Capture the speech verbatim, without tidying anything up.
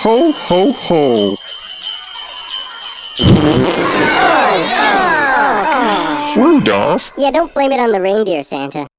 Ho, ho, ho. Rudolph? Yeah, don't blame it on the reindeer, Santa.